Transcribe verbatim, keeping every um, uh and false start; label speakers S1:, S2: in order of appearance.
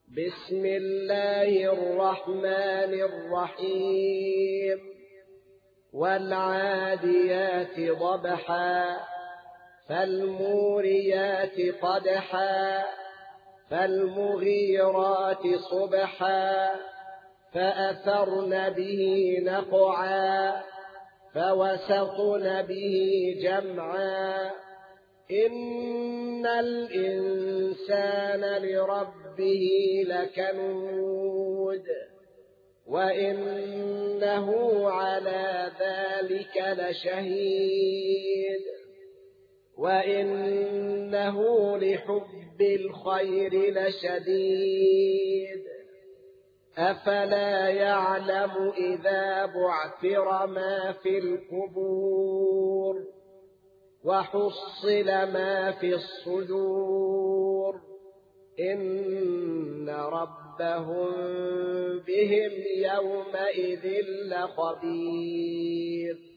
S1: بسم الله الرحمن الرحيم والعاديات ضبحا فالموريات قدحا فالمغيرات صبحا فأثرن به نقعا فوسطن به جمعا إن الإنسان لربه لكنود وإنه على ذلك لشهيد وإنه لحب الخير لشديد أفلا يعلم إذا بعثر ما في القبور وحصل ما في الصدور إن ربهم بهم يومئذ لخبير